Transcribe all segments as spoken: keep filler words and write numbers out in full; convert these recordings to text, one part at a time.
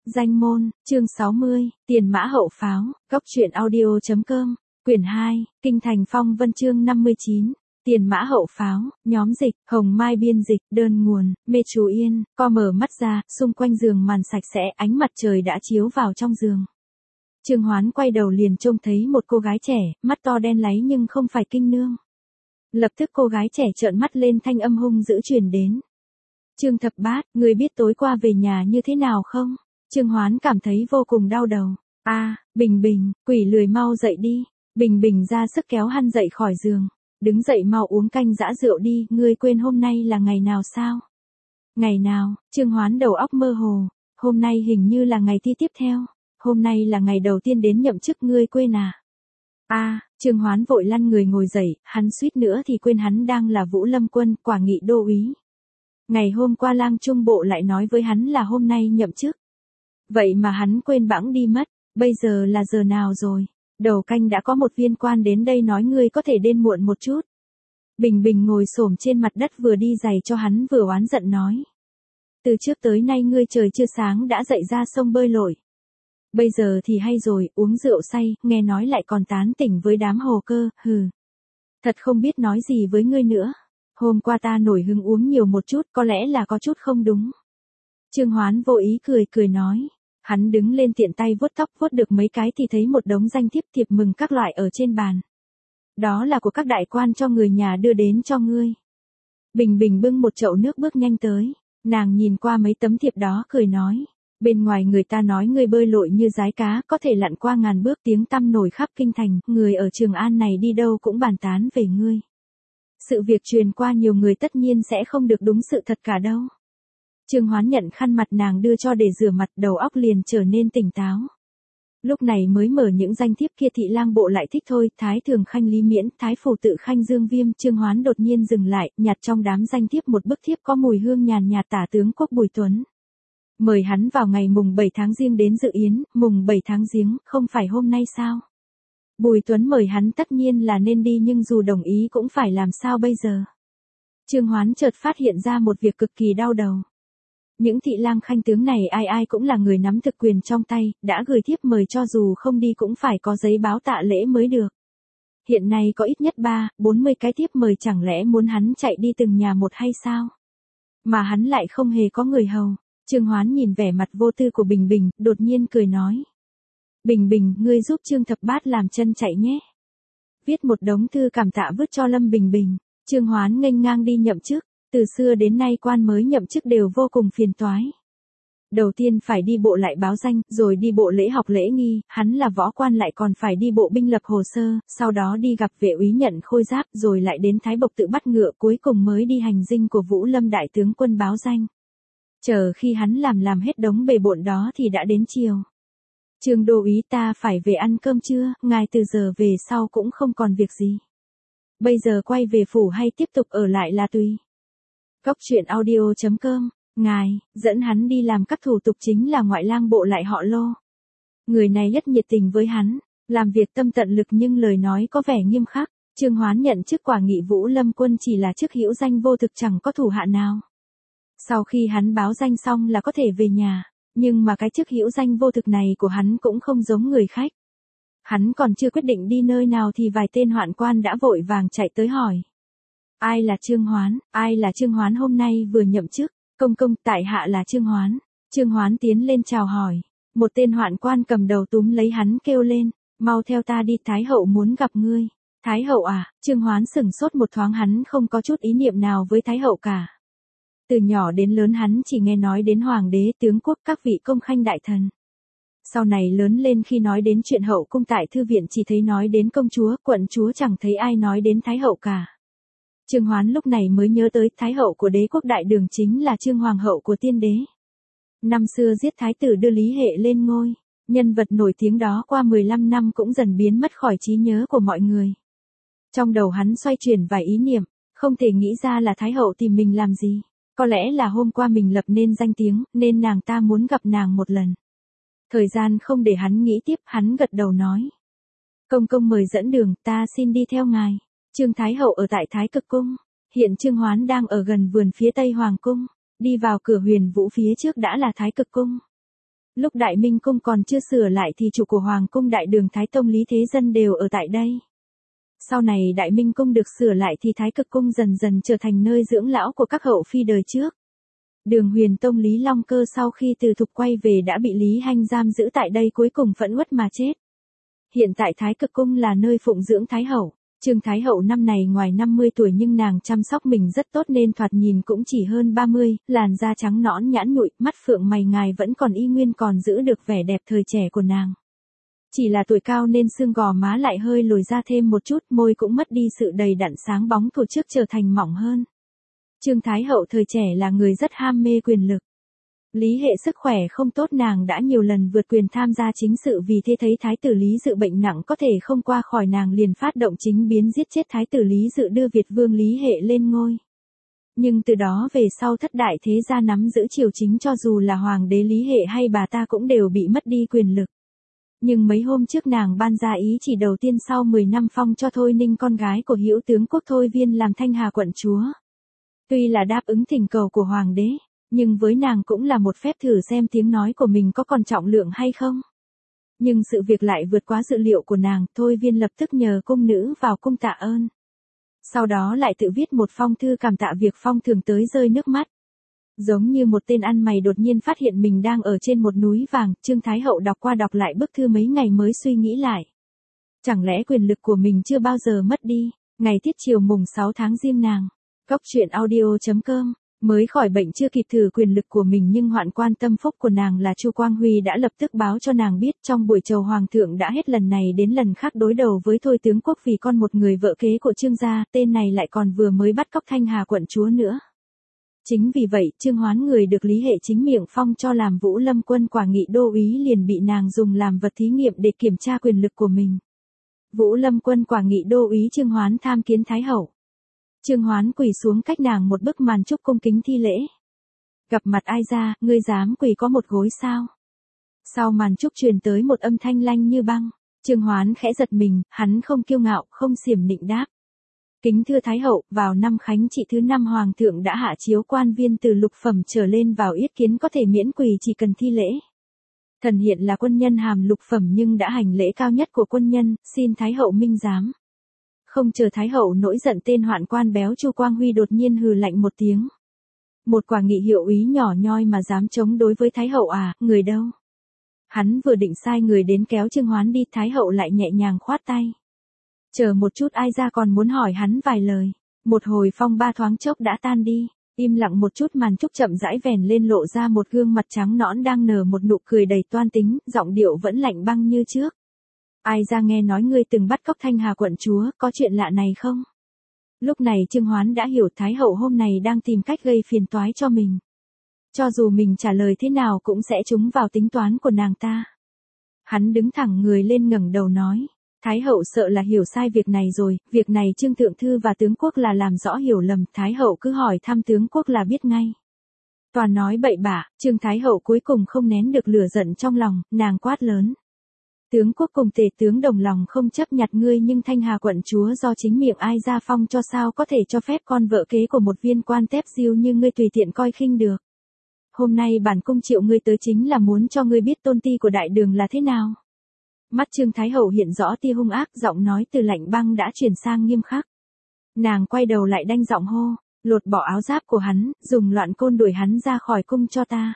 Danh môn, chương sáu mươi, tiền mã hậu pháo, góc truyện audio.com, quyển hai, Kinh thành phong vân chương năm mươi chín, tiền mã hậu pháo, nhóm dịch, Hồng Mai biên dịch, đơn nguồn, Mê Chú Yên, co mở mắt ra, xung quanh giường màn sạch sẽ, ánh mặt trời đã chiếu vào trong giường. Trương Hoán quay đầu liền trông thấy một cô gái trẻ, mắt to đen láy nhưng không phải Kinh nương. Lập tức cô gái trẻ trợn mắt lên, thanh âm hung dữ truyền đến. Trương Thập Bát, người biết tối qua về nhà như thế nào không? Trương Hoán cảm thấy vô cùng đau đầu. A, à, Bình Bình, quỷ lười mau dậy đi. Bình Bình ra sức kéo hắn dậy khỏi giường. Đứng dậy mau uống canh giã rượu đi, ngươi quên hôm nay là ngày nào sao? Ngày nào? Trương Hoán đầu óc mơ hồ. Hôm nay hình như là ngày thi tiếp theo. Hôm nay là ngày đầu tiên đến nhậm chức, ngươi quên à? A, à, Trương Hoán vội lăn người ngồi dậy, hắn suýt nữa thì quên hắn đang là Vũ Lâm Quân, Quả Nghị đô úy. Ngày hôm qua Lang Trung Bộ lại nói với hắn là hôm nay nhậm chức. Vậy mà hắn quên bẵng đi mất, bây giờ là giờ nào rồi? Đầu canh đã có một viên quan đến đây nói ngươi có thể đến muộn một chút. Bình Bình ngồi xổm trên mặt đất vừa đi giày cho hắn vừa oán giận nói. Từ trước tới nay ngươi trời chưa sáng đã dậy ra sông bơi lội. Bây giờ thì hay rồi, uống rượu say, nghe nói lại còn tán tỉnh với đám hồ cơ, hừ. Thật không biết nói gì với ngươi nữa. Hôm qua ta nổi hứng uống nhiều một chút, có lẽ là có chút không đúng. Trương Hoán vô ý cười cười nói. Hắn đứng lên tiện tay vuốt tóc, vuốt được mấy cái thì thấy một đống danh thiếp thiệp mừng các loại ở trên bàn. Đó là của các đại quan cho người nhà đưa đến cho ngươi. Bình Bình bưng một chậu nước bước nhanh tới. Nàng nhìn qua mấy tấm thiệp đó cười nói. Bên ngoài người ta nói ngươi bơi lội như dái cá, có thể lặn qua ngàn bước, tiếng tăm nổi khắp kinh thành, người ở Trường An này đi đâu cũng bàn tán về ngươi. Sự việc truyền qua nhiều người tất nhiên sẽ không được đúng sự thật cả đâu. Trương Hoán nhận khăn mặt nàng đưa cho để rửa mặt, đầu óc liền trở nên tỉnh táo. Lúc này mới mở những danh thiếp kia, Thị Lang Bộ lại thích thôi, Thái Thường Khanh Lý Miễn, Thái Phủ Tự Khanh Dương Viêm. Trương Hoán đột nhiên dừng lại, nhặt trong đám danh thiếp một bức thiếp có mùi hương nhàn nhạt, Tả tướng Quốc Bùi Tuấn. Mời hắn vào ngày mùng bảy tháng Giêng đến dự yến. Mùng bảy tháng Giêng, không phải hôm nay sao? Bùi Tuấn mời hắn tất nhiên là nên đi, nhưng dù đồng ý cũng phải làm sao bây giờ? Trương Hoán chợt phát hiện ra một việc cực kỳ đau đầu. Những thị lang khanh tướng này ai ai cũng là người nắm thực quyền trong tay, đã gửi thiếp mời cho dù không đi cũng phải có giấy báo tạ lễ mới được. Hiện nay có ít nhất ba, bốn mươi cái thiếp mời, chẳng lẽ muốn hắn chạy đi từng nhà một hay sao? Mà hắn lại không hề có người hầu. Trương Hoán nhìn vẻ mặt vô tư của Bình Bình, đột nhiên cười nói. Bình Bình, ngươi giúp Trương Thập Bát làm chân chạy nhé. Viết một đống thư cảm tạ vứt cho Lâm Bình Bình. Trương Hoán nghênh ngang đi nhậm chức. Từ xưa đến nay quan mới nhậm chức đều vô cùng phiền toái. Đầu tiên phải đi bộ lại báo danh, rồi đi bộ lễ học lễ nghi, hắn là võ quan lại còn phải đi bộ binh lập hồ sơ, sau đó đi gặp vệ úy nhận khôi giáp, rồi lại đến Thái Bộc tự bắt ngựa, cuối cùng mới đi hành dinh của Vũ Lâm đại tướng quân báo danh. Chờ khi hắn làm làm hết đống bề bộn đó thì đã đến chiều. Trương đô úy, ta phải về ăn cơm trưa, ngài từ giờ về sau cũng không còn việc gì. Bây giờ quay về phủ hay tiếp tục ở lại là tùy. Góc truyện audio.com, ngài, dẫn hắn đi làm các thủ tục chính là Ngoại lang bộ lại họ Lô. Người này rất nhiệt tình với hắn, làm việc tâm tận lực nhưng lời nói có vẻ nghiêm khắc. Trương Hoán nhận chức Quả Nghị Vũ Lâm Quân chỉ là chức hữu danh vô thực, chẳng có thủ hạ nào. Sau khi hắn báo danh xong là có thể về nhà, nhưng mà cái chức hữu danh vô thực này của hắn cũng không giống người khách. Hắn còn chưa quyết định đi nơi nào thì vài tên hoạn quan đã vội vàng chạy tới hỏi. Ai là Trương Hoán, ai là Trương Hoán hôm nay vừa nhậm chức? Công công, tại hạ là Trương Hoán. Trương Hoán tiến lên chào hỏi. Một tên hoạn quan cầm đầu túm lấy hắn kêu lên, mau theo ta đi, Thái hậu muốn gặp ngươi. Thái hậu à? Trương Hoán sửng sốt một thoáng, hắn không có chút ý niệm nào với Thái hậu cả. Từ nhỏ đến lớn hắn chỉ nghe nói đến hoàng đế, tướng quốc, các vị công khanh đại thần. Sau này lớn lên khi nói đến chuyện hậu cung tại thư viện chỉ thấy nói đến công chúa, quận chúa, chẳng thấy ai nói đến Thái hậu cả. Trương Hoán lúc này mới nhớ tới Thái hậu của đế quốc Đại Đường chính là Trương Hoàng hậu của tiên đế. Năm xưa giết thái tử đưa Lý Hệ lên ngôi, nhân vật nổi tiếng đó qua mười lăm năm cũng dần biến mất khỏi trí nhớ của mọi người. Trong đầu hắn xoay chuyển vài ý niệm, không thể nghĩ ra là Thái hậu tìm mình làm gì. Có lẽ là hôm qua mình lập nên danh tiếng, nên nàng ta muốn gặp nàng một lần. Thời gian không để hắn nghĩ tiếp, hắn gật đầu nói. Công công mời dẫn đường, ta xin đi theo ngài. Trương Thái hậu ở tại Thái Cực Cung. Hiện Trương Hoán đang ở gần vườn phía Tây Hoàng Cung. Đi vào cửa Huyền Vũ phía trước đã là Thái Cực Cung. Lúc Đại Minh Cung còn chưa sửa lại thì chủ của Hoàng cung Đại Đường Thái Tông Lý Thế Dân đều ở tại đây. Sau này Đại Minh Cung được sửa lại thì Thái Cực Cung dần dần trở thành nơi dưỡng lão của các hậu phi đời trước. Đường Huyền Tông Lý Long Cơ sau khi từ Thục quay về đã bị Lý Hanh giam giữ tại đây, cuối cùng phẫn uất mà chết. Hiện tại Thái Cực Cung là nơi phụng dưỡng Thái Hậu. Trương Thái Hậu năm này ngoài năm mươi tuổi nhưng nàng chăm sóc mình rất tốt nên thoạt nhìn cũng chỉ hơn ba mươi, làn da trắng nõn nhãn nhụi, mắt phượng mày ngài vẫn còn y nguyên, còn giữ được vẻ đẹp thời trẻ của nàng. Chỉ là tuổi cao nên xương gò má lại hơi lồi ra thêm một chút, môi cũng mất đi sự đầy đặn sáng bóng thủ trước, trở thành mỏng hơn. Trương Thái Hậu thời trẻ là người rất ham mê quyền lực. Lý Hệ sức khỏe không tốt, nàng đã nhiều lần vượt quyền tham gia chính sự, vì thế thấy Thái tử Lý Dự bệnh nặng có thể không qua khỏi, nàng liền phát động chính biến giết chết Thái tử Lý Dự, đưa Việt vương Lý Hệ lên ngôi. Nhưng từ đó về sau thất đại thế gia nắm giữ triều chính, cho dù là Hoàng đế Lý Hệ hay bà ta cũng đều bị mất đi quyền lực. Nhưng mấy hôm trước nàng ban ra ý chỉ đầu tiên sau mười năm phong cho Thôi Ninh, con gái của Hữu tướng quốc Thôi Viên, làm Thanh Hà quận chúa. Tuy là đáp ứng thỉnh cầu của Hoàng đế, nhưng với nàng cũng là một phép thử xem tiếng nói của mình có còn trọng lượng hay không. Nhưng sự việc lại vượt quá dự liệu của nàng, Thôi Viên lập tức nhờ cung nữ vào cung tạ ơn. Sau đó lại tự viết một phong thư cảm tạ việc phong thường tới rơi nước mắt. Giống như một tên ăn mày đột nhiên phát hiện mình đang ở trên một núi vàng, Trương Thái Hậu đọc qua đọc lại bức thư mấy ngày mới suy nghĩ lại. Chẳng lẽ quyền lực của mình chưa bao giờ mất đi? Ngày tiết chiều mùng sáu tháng Giêng, nàng Góc truyện audio chấm com mới khỏi bệnh chưa kịp thử quyền lực của mình, nhưng hoạn quan tâm phúc của nàng là Chu Quang Huy đã lập tức báo cho nàng biết, trong buổi chầu Hoàng thượng đã hết lần này đến lần khác đối đầu với Thôi tướng quốc vì con một người vợ kế của Trương gia, tên này lại còn vừa mới bắt cóc Thanh Hà quận chúa nữa. Chính vì vậy, Trương Hoán, người được Lý Hệ chính miệng phong cho làm Vũ Lâm quân quả nghị đô úy, liền bị nàng dùng làm vật thí nghiệm để kiểm tra quyền lực của mình. Vũ Lâm quân quả nghị đô úy Trương Hoán tham kiến Thái Hậu. Trương Hoán quỳ xuống cách nàng một bức màn trúc cung kính thi lễ. Gặp mặt ai ra, ngươi dám quỳ có một gối sao? Sau màn trúc truyền tới một âm thanh lanh như băng. Trương Hoán khẽ giật mình, hắn không kiêu ngạo, không xiểm nịnh đáp. Kính thưa Thái Hậu, vào năm Khánh Trị thứ năm Hoàng thượng đã hạ chiếu quan viên từ lục phẩm trở lên vào yết kiến có thể miễn quỳ chỉ cần thi lễ. Thần hiện là quân nhân hàm lục phẩm nhưng đã hành lễ cao nhất của quân nhân, xin Thái Hậu minh giám. Không chờ Thái Hậu nổi giận, tên hoạn quan béo Chu Quang Huy đột nhiên hừ lạnh một tiếng. Một quả nghị hiệu úy nhỏ nhoi mà dám chống đối với Thái Hậu à, người đâu? Hắn vừa định sai người đến kéo Trương Hoán đi, Thái Hậu lại nhẹ nhàng khoát tay. Chờ một chút, ai ra còn muốn hỏi hắn vài lời. Một hồi phong ba thoáng chốc đã tan đi, im lặng một chút, màn trúc chậm rãi vèn lên, lộ ra một gương mặt trắng nõn đang nở một nụ cười đầy toan tính, giọng điệu vẫn lạnh băng như trước. Ai ra nghe nói ngươi từng bắt cóc Thanh Hà quận chúa, có chuyện lạ này không? Lúc này Trương Hoán đã hiểu Thái Hậu hôm nay đang tìm cách gây phiền toái cho mình. Cho dù mình trả lời thế nào cũng sẽ trúng vào tính toán của nàng ta. Hắn đứng thẳng người lên, ngẩng đầu nói. Thái Hậu sợ là hiểu sai việc này rồi, việc này Trương Thượng Thư và tướng quốc là làm rõ hiểu lầm, Thái Hậu cứ hỏi thăm tướng quốc là biết ngay. Toàn nói bậy bạ, Trương Thái Hậu cuối cùng không nén được lửa giận trong lòng, nàng quát lớn. Tướng quốc cùng tể tướng đồng lòng không chấp nhặt ngươi, nhưng Thanh Hà quận chúa do chính miệng ai ra phong cho, sao có thể cho phép con vợ kế của một viên quan tép diêu như ngươi tùy tiện coi khinh được. Hôm nay bản cung triệu ngươi tới chính là muốn cho ngươi biết tôn ti của Đại Đường là thế nào. Mắt Trương Thái Hậu hiện rõ tia hung ác, giọng nói từ lạnh băng đã chuyển sang nghiêm khắc. Nàng quay đầu lại đanh giọng hô, lột bỏ áo giáp của hắn, dùng loạn côn đuổi hắn ra khỏi cung cho ta.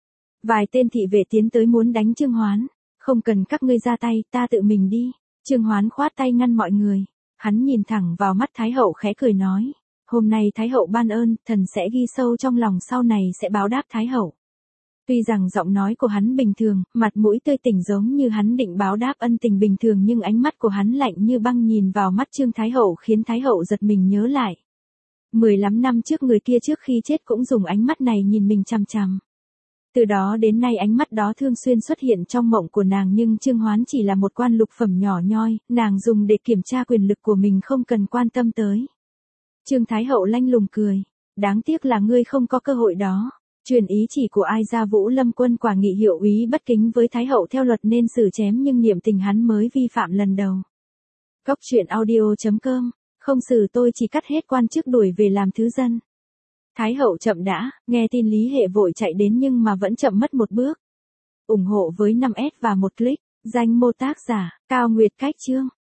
Vài tên thị vệ tiến tới muốn đánh Trương Hoán. Không cần các ngươi ra tay, ta tự mình đi. Trương Hoán khoát tay ngăn mọi người. Hắn nhìn thẳng vào mắt Thái Hậu khẽ cười nói. Hôm nay Thái Hậu ban ơn, thần sẽ ghi sâu trong lòng, sau này sẽ báo đáp Thái Hậu. Tuy rằng giọng nói của hắn bình thường, mặt mũi tươi tỉnh giống như hắn định báo đáp ân tình bình thường, nhưng ánh mắt của hắn lạnh như băng nhìn vào mắt Trương Thái Hậu khiến Thái Hậu giật mình nhớ lại. Mười lăm năm trước người kia trước khi chết cũng dùng ánh mắt này nhìn mình chằm chằm. Từ đó đến nay ánh mắt đó thường xuyên xuất hiện trong mộng của nàng, nhưng Trương Hoán chỉ là một quan lục phẩm nhỏ nhoi, nàng dùng để kiểm tra quyền lực của mình không cần quan tâm tới. Trương Thái Hậu lanh lùng cười. Đáng tiếc là ngươi không có cơ hội đó. Truyền ý chỉ của ai ra Vũ Lâm quân quả nghị hiệu úy bất kính với Thái Hậu theo luật nên xử chém, nhưng niệm tình hắn mới vi phạm lần đầu. Góc truyện audio chấm com, không xử tôi chỉ cắt hết quan chức đuổi về làm thứ dân. Thái Hậu chậm đã, nghe tin Lý Hệ vội chạy đến nhưng mà vẫn chậm mất một bước. ủng hộ với năm S và một click. Danh mô tác giả, Cao Nguyệt Cách Chương.